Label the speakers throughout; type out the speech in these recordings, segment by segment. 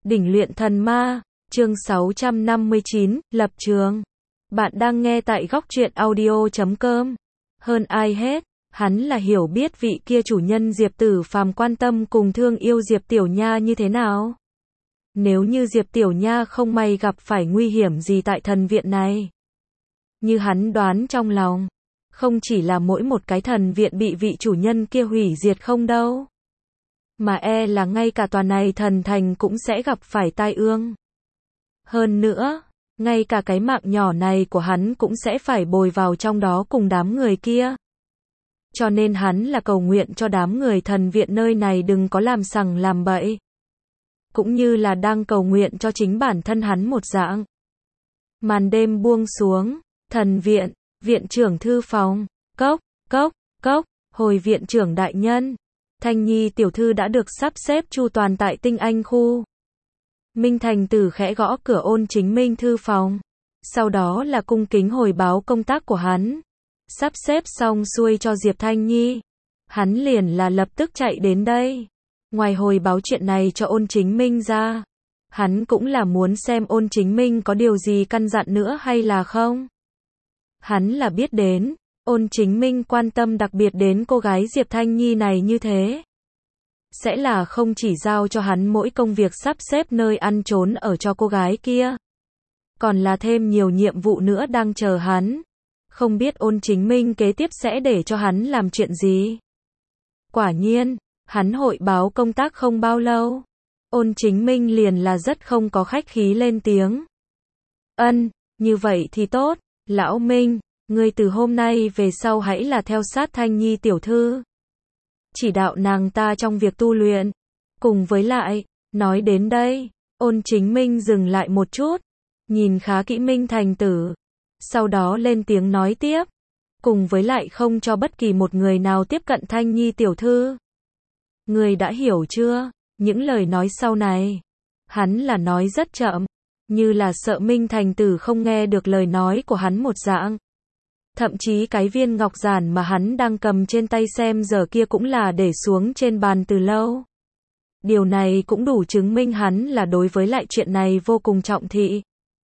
Speaker 1: Đỉnh luyện thần ma, chương 659, lập trường. Bạn đang nghe tại góc truyện audio.com. Hơn ai hết, hắn là hiểu biết vị kia chủ nhân Diệp Tử Phàm quan tâm cùng thương yêu Diệp Tiểu Nha như thế nào. Nếu như Diệp Tiểu Nha không may gặp phải nguy hiểm gì tại thần viện này. Như hắn đoán trong lòng, không chỉ là mỗi một cái thần viện bị vị chủ nhân kia hủy diệt không đâu. Mà là ngay cả tòa này thần thành cũng sẽ gặp phải tai ương. Hơn nữa, ngay cả cái mạng nhỏ này của hắn cũng sẽ phải bồi vào trong đó cùng đám người kia. Cho nên hắn là cầu nguyện cho đám người thần viện nơi này đừng có làm sằng làm bậy. Cũng như là đang cầu nguyện cho chính bản thân hắn một dạng. Màn đêm buông xuống, thần viện, viện trưởng thư phòng, cốc, hồi viện trưởng đại nhân. Thanh Nhi tiểu thư đã được sắp xếp chu toàn tại Tinh Anh khu. Minh Thành Tử khẽ gõ cửa Ôn Chính Minh thư phòng. Sau đó là cung kính hồi báo công tác của hắn. Sắp xếp xong xuôi cho Diệp Thanh Nhi. Hắn liền là lập tức chạy đến đây. Ngoài hồi báo chuyện này cho Ôn Chính Minh ra, hắn cũng là muốn xem Ôn Chính Minh có điều gì căn dặn nữa hay là không. Hắn là biết đến, Ôn Chính Minh quan tâm đặc biệt đến cô gái Diệp Thanh Nhi này như thế. Sẽ là không chỉ giao cho hắn mỗi công việc sắp xếp nơi ăn trốn ở cho cô gái kia. Còn là thêm nhiều nhiệm vụ nữa đang chờ hắn. Không biết Ôn Chính Minh kế tiếp sẽ để cho hắn làm chuyện gì. Quả nhiên, hắn hội báo công tác không bao lâu. Ôn Chính Minh liền là rất không có khách khí lên tiếng. Như vậy thì tốt, lão Minh. Ngươi từ hôm nay về sau hãy là theo sát Thanh Nhi tiểu thư. Chỉ đạo nàng ta trong việc tu luyện. Cùng với lại, nói đến đây, Ôn Chính Minh dừng lại một chút. Nhìn khá kỹ Minh Thành Tử. Sau đó lên tiếng nói tiếp. Cùng với lại không cho bất kỳ một người nào tiếp cận Thanh Nhi tiểu thư. Ngươi đã hiểu chưa? Những lời nói sau này. Hắn là nói rất chậm. Như là sợ Minh Thành Tử không nghe được lời nói của hắn một dạng. Thậm chí cái viên ngọc giản mà hắn đang cầm trên tay xem giờ kia cũng là để xuống trên bàn từ lâu. Điều này cũng đủ chứng minh hắn là đối với lại chuyện này vô cùng trọng thị.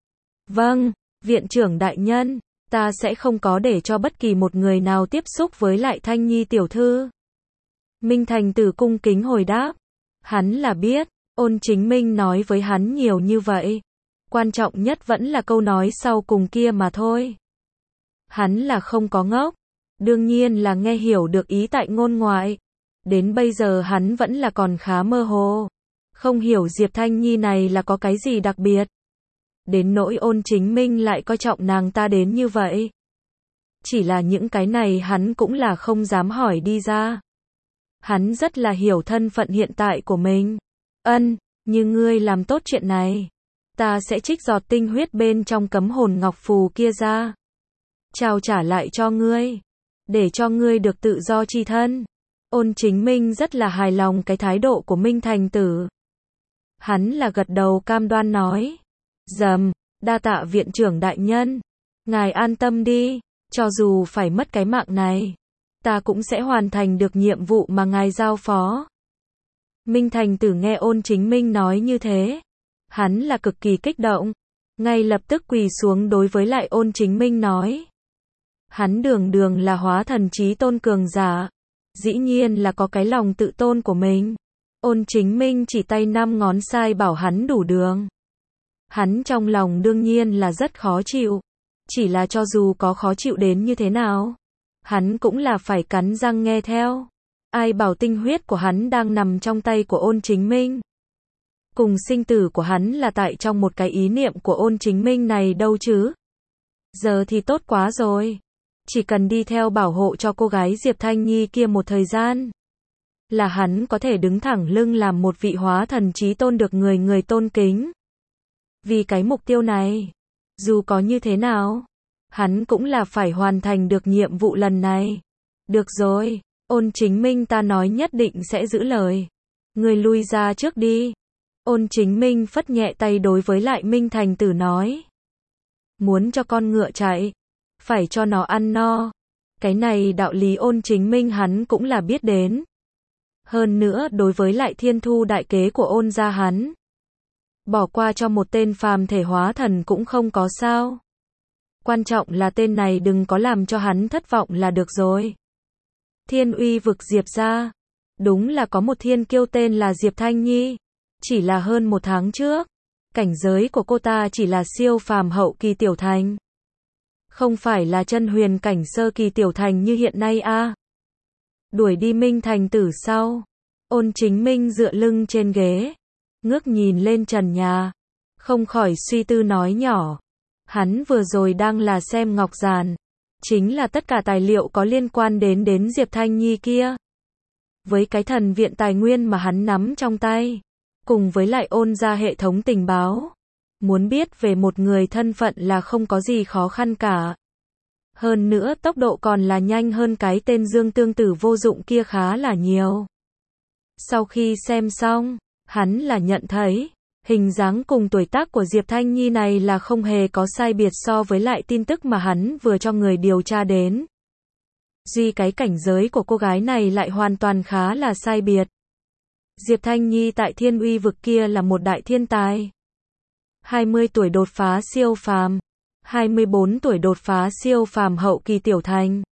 Speaker 1: Vâng, viện trưởng đại nhân, ta sẽ không có để cho bất kỳ một người nào tiếp xúc với lại Thanh Nhi tiểu thư. Minh Thành Tử cung kính hồi đáp. Hắn là biết, Ôn Chính Minh nói với hắn nhiều như vậy. Quan trọng nhất vẫn là câu nói sau cùng kia mà thôi. Hắn là không có ngốc. Đương nhiên là nghe hiểu được ý tại ngôn ngoại. Đến bây giờ hắn vẫn là còn khá mơ hồ. Không hiểu Diệp Thanh Nhi này là có cái gì đặc biệt. Đến nỗi Ôn Chính Minh lại coi trọng nàng ta đến như vậy. Chỉ là những cái này hắn cũng là không dám hỏi đi ra. Hắn rất là hiểu thân phận hiện tại của mình. Như ngươi làm tốt chuyện này. Ta sẽ trích giọt tinh huyết bên trong cấm hồn ngọc phù kia ra. Trao trả lại cho ngươi. Để cho ngươi được tự do chi thân. Ôn Chính Minh rất là hài lòng cái thái độ của Minh Thành Tử. Hắn là gật đầu cam đoan nói. Đa tạ viện trưởng đại nhân. Ngài an tâm đi. Cho dù phải mất cái mạng này, ta cũng sẽ hoàn thành được nhiệm vụ mà ngài giao phó. Minh Thành Tử nghe Ôn Chính Minh nói như thế. Hắn là cực kỳ kích động. Ngay lập tức quỳ xuống đối với lại Ôn Chính Minh nói. Hắn đường là hóa thần chí tôn cường giả. Dĩ nhiên là có cái lòng tự tôn của mình. Ôn Chính Minh chỉ tay 5 ngón sai bảo hắn đủ đường. Hắn trong lòng đương nhiên là rất khó chịu. Chỉ là cho dù có khó chịu đến như thế nào, hắn cũng là phải cắn răng nghe theo. Ai bảo tinh huyết của hắn đang nằm trong tay của Ôn Chính Minh. Cùng sinh tử của hắn là tại trong một cái ý niệm của Ôn Chính Minh này đâu chứ. Giờ thì tốt quá rồi. Chỉ cần đi theo bảo hộ cho cô gái Diệp Thanh Nhi kia một thời gian. Là hắn có thể đứng thẳng lưng làm một vị hóa thần chí tôn được người tôn kính. Vì cái mục tiêu này, dù có như thế nào, hắn cũng là phải hoàn thành được nhiệm vụ lần này. Được rồi, Ôn Chính Minh ta nói nhất định sẽ giữ lời. Người lui ra trước đi. Ôn Chính Minh phất nhẹ tay đối với lại Minh Thành Tử nói. Muốn cho con ngựa chạy, phải cho nó ăn no. Cái này đạo lý Ôn Chính Minh hắn cũng là biết đến. Hơn nữa đối với lại thiên thu đại kế của Ôn gia hắn, Bỏ qua cho một tên phàm thể hóa thần cũng không có sao. Quan trọng là tên này đừng có làm cho hắn thất vọng là được rồi. Thiên Uy vực Diệp gia. Đúng là có một thiên kiêu tên là Diệp Thanh Nhi. Chỉ là hơn một tháng trước, cảnh giới của cô ta chỉ là siêu phàm hậu kỳ tiểu thành. Không phải là chân huyền cảnh sơ kỳ tiểu thành như hiện nay a. Đuổi đi Minh Thành Tử sau, Ôn Chính Minh dựa lưng trên ghế, ngước nhìn lên trần nhà, không khỏi suy tư nói nhỏ. Hắn vừa rồi đang là xem ngọc giản, chính là tất cả tài liệu có liên quan đến Diệp Thanh Nhi kia. Với cái thần viện tài nguyên mà hắn nắm trong tay, cùng với lại ôn ra hệ thống tình báo, muốn biết về một người thân phận là không có gì khó khăn cả. Hơn nữa tốc độ còn là nhanh hơn cái tên Dương Tương Tử vô dụng kia khá là nhiều. Sau khi xem xong, hắn là nhận thấy, hình dáng cùng tuổi tác của Diệp Thanh Nhi này là không hề có sai biệt so với lại tin tức mà hắn vừa cho người điều tra đến. Duy cái cảnh giới của cô gái này lại hoàn toàn khá là sai biệt. Diệp Thanh Nhi tại Thiên Uy vực kia là một đại thiên tài. 20 tuổi đột phá siêu phàm, 24 tuổi đột phá siêu phàm hậu kỳ tiểu thành.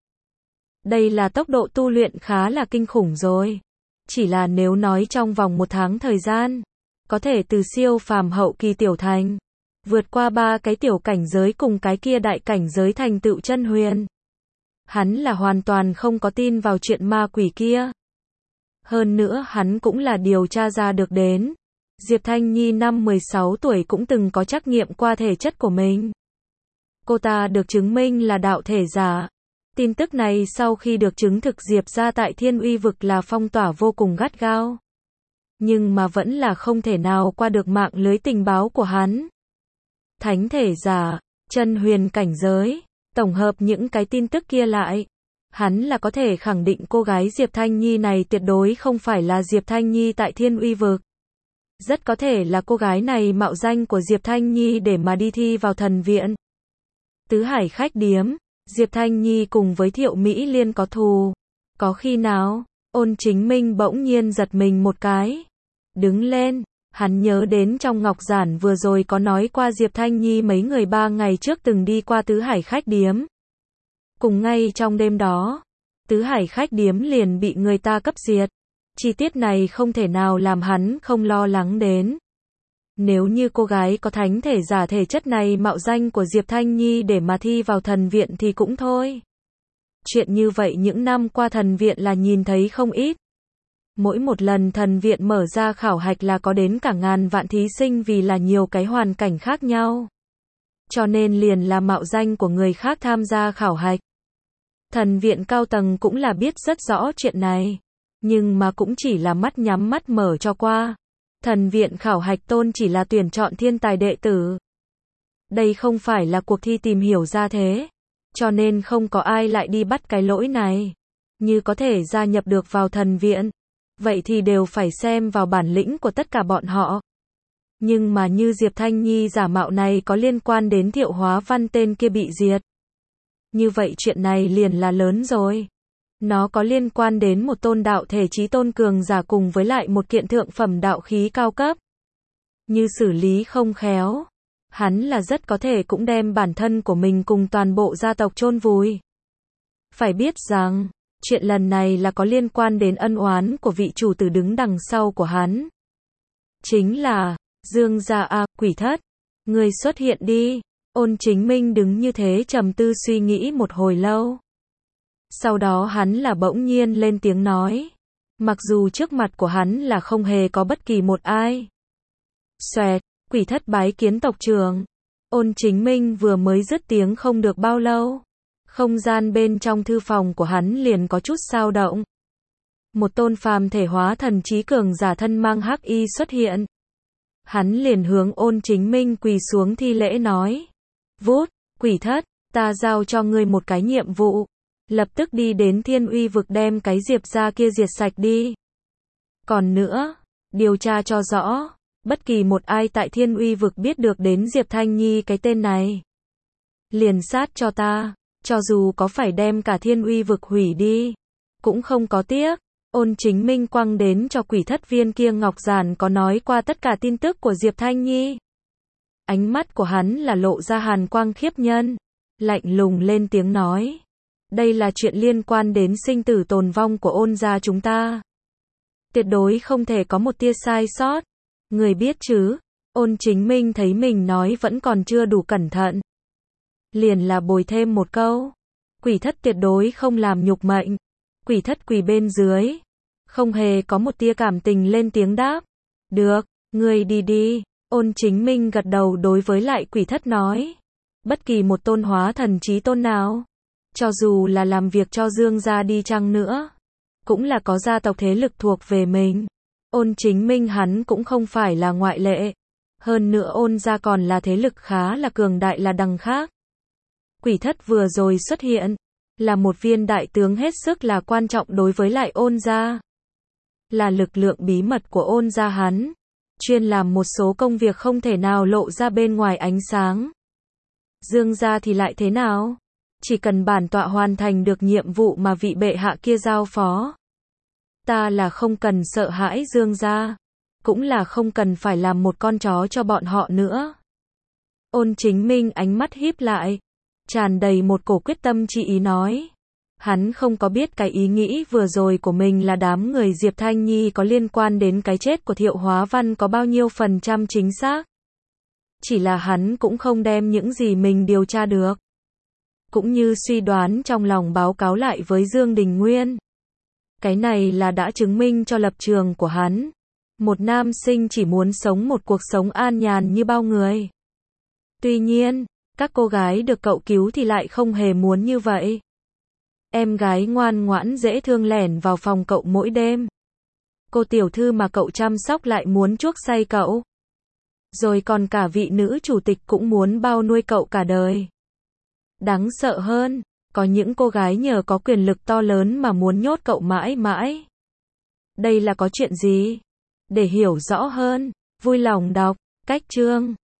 Speaker 1: Đây là tốc độ tu luyện khá là kinh khủng rồi. Chỉ là nếu nói trong vòng một tháng thời gian, có thể từ siêu phàm hậu kỳ tiểu thành, vượt qua 3 cái tiểu cảnh giới cùng cái kia đại cảnh giới thành tựu chân huyền. Hắn là hoàn toàn không có tin vào chuyện ma quỷ kia. Hơn nữa hắn cũng là điều tra ra được đến. Diệp Thanh Nhi năm 16 tuổi cũng từng có trắc nghiệm qua thể chất của mình. Cô ta được chứng minh là đạo thể giả. Tin tức này sau khi được chứng thực Diệp ra tại Thiên Uy vực là phong tỏa vô cùng gắt gao. Nhưng mà vẫn là không thể nào qua được mạng lưới tình báo của hắn. Thánh thể giả, chân huyền cảnh giới, tổng hợp những cái tin tức kia lại. Hắn là có thể khẳng định cô gái Diệp Thanh Nhi này tuyệt đối không phải là Diệp Thanh Nhi tại Thiên Uy vực. Rất có thể là cô gái này mạo danh của Diệp Thanh Nhi để mà đi thi vào thần viện. Tứ Hải khách điếm, Diệp Thanh Nhi cùng với Thiệu Mỹ Liên có thù. Có khi nào? Ôn Chính Minh bỗng nhiên giật mình một cái. Đứng lên, hắn nhớ đến trong ngọc giản vừa rồi có nói qua Diệp Thanh Nhi mấy người 3 ngày trước từng đi qua Tứ Hải khách điếm. Cùng ngay trong đêm đó, Tứ Hải khách điếm liền bị người ta cấp diệt. Chi tiết này không thể nào làm hắn không lo lắng đến. Nếu như cô gái có thánh thể giả thể chất này mạo danh của Diệp Thanh Nhi để mà thi vào thần viện thì cũng thôi. Chuyện như vậy những năm qua thần viện là nhìn thấy không ít. Mỗi một lần thần viện mở ra khảo hạch là có đến cả ngàn vạn thí sinh vì là nhiều cái hoàn cảnh khác nhau. Cho nên liền là mạo danh của người khác tham gia khảo hạch. Thần viện cao tầng cũng là biết rất rõ chuyện này. Nhưng mà cũng chỉ là mắt nhắm mắt mở cho qua. Thần viện khảo hạch tôn chỉ là tuyển chọn thiên tài đệ tử. Đây không phải là cuộc thi tìm hiểu ra thế. Cho nên không có ai lại đi bắt cái lỗi này. Như có thể gia nhập được vào thần viện. Vậy thì đều phải xem vào bản lĩnh của tất cả bọn họ. Nhưng mà như Diệp Thanh Nhi giả mạo này có liên quan đến Thiệu Hóa Văn tên kia bị diệt. Như vậy chuyện này liền là lớn rồi. Nó có liên quan đến một tôn đạo thể chí tôn cường giả cùng với lại một kiện thượng phẩm đạo khí cao cấp. Như xử lý không khéo, hắn là rất có thể cũng đem bản thân của mình cùng toàn bộ gia tộc chôn vùi. Phải biết rằng, chuyện lần này là có liên quan đến ân oán của vị chủ tử đứng đằng sau của hắn. Chính là, Dương gia quỷ thất. Người xuất hiện đi. Ôn Chính Minh đứng như thế trầm tư suy nghĩ một hồi lâu. Sau đó hắn là bỗng nhiên lên tiếng nói. Mặc dù trước mặt của hắn là không hề có bất kỳ một ai. Xoẹt, quỷ thất bái kiến tộc trưởng. Ôn Chính Minh vừa mới dứt tiếng không được bao lâu. Không gian bên trong thư phòng của hắn liền có chút dao động. Một tôn phàm thể hóa thần trí cường giả thân mang hắc y xuất hiện. Hắn liền hướng Ôn Chính Minh quỳ xuống thi lễ nói. Vút, quỷ thất, ta giao cho ngươi một cái nhiệm vụ. Lập tức đi đến Thiên Uy vực đem cái Diệp gia kia diệt sạch đi. Còn nữa, điều tra cho rõ, bất kỳ một ai tại Thiên Uy vực biết được đến Diệp Thanh Nhi cái tên này. Liền sát cho ta, cho dù có phải đem cả Thiên Uy vực hủy đi, cũng không có tiếc. Ôn Chính Minh quăng đến cho quỷ thất viên kia ngọc giản có nói qua tất cả tin tức của Diệp Thanh Nhi. Ánh mắt của hắn là lộ ra hàn quang khiếp nhân, lạnh lùng lên tiếng nói. Đây là chuyện liên quan đến sinh tử tồn vong của Ôn gia chúng ta. Tuyệt đối không thể có một tia sai sót. Người biết chứ? Ôn Chính Minh thấy mình nói vẫn còn chưa đủ cẩn thận. Liền là bồi thêm một câu. Quỷ thất tuyệt đối không làm nhục mệnh. Quỷ thất quỳ bên dưới. Không hề có một tia cảm tình lên tiếng đáp. Được, người đi đi. Ôn Chính Minh gật đầu đối với lại quỷ thất nói. Bất kỳ một tôn hóa thần chí tôn nào, cho dù là làm việc cho Dương gia đi chăng nữa, cũng là có gia tộc thế lực thuộc về mình. Ôn Chính Minh hắn cũng không phải là ngoại lệ. Hơn nữa Ôn gia còn là thế lực khá là cường đại là đằng khác. Quỷ thất vừa rồi xuất hiện, là một viên đại tướng hết sức là quan trọng đối với lại Ôn gia. Là lực lượng bí mật của Ôn gia hắn, chuyên làm một số công việc không thể nào lộ ra bên ngoài ánh sáng. Dương gia thì lại thế nào? Chỉ cần bản tọa hoàn thành được nhiệm vụ mà vị bệ hạ kia giao phó. Ta là không cần sợ hãi Dương gia, cũng là không cần phải làm một con chó cho bọn họ nữa. Ôn Chính Minh ánh mắt híp lại, tràn đầy một cổ quyết tâm chi ý nói. Hắn không có biết cái ý nghĩ vừa rồi của mình là đám người Diệp Thanh Nhi có liên quan đến cái chết của Thiệu Hóa Văn có bao nhiêu phần trăm chính xác. Chỉ là hắn cũng không đem những gì mình điều tra được, cũng như suy đoán trong lòng báo cáo lại với Dương Đình Nguyên. Cái này là đã chứng minh cho lập trường của hắn. Một nam sinh chỉ muốn sống một cuộc sống an nhàn như bao người. Tuy nhiên, các cô gái được cậu cứu thì lại không hề muốn như vậy. Em gái ngoan ngoãn dễ thương lẻn vào phòng cậu mỗi đêm. Cô tiểu thư mà cậu chăm sóc lại muốn chuốc say cậu. Rồi còn cả vị nữ chủ tịch cũng muốn bao nuôi cậu cả đời. Đáng sợ hơn, có những cô gái nhờ có quyền lực to lớn mà muốn nhốt cậu mãi mãi. Đây là có chuyện gì? Để hiểu rõ hơn, vui lòng đọc cách chương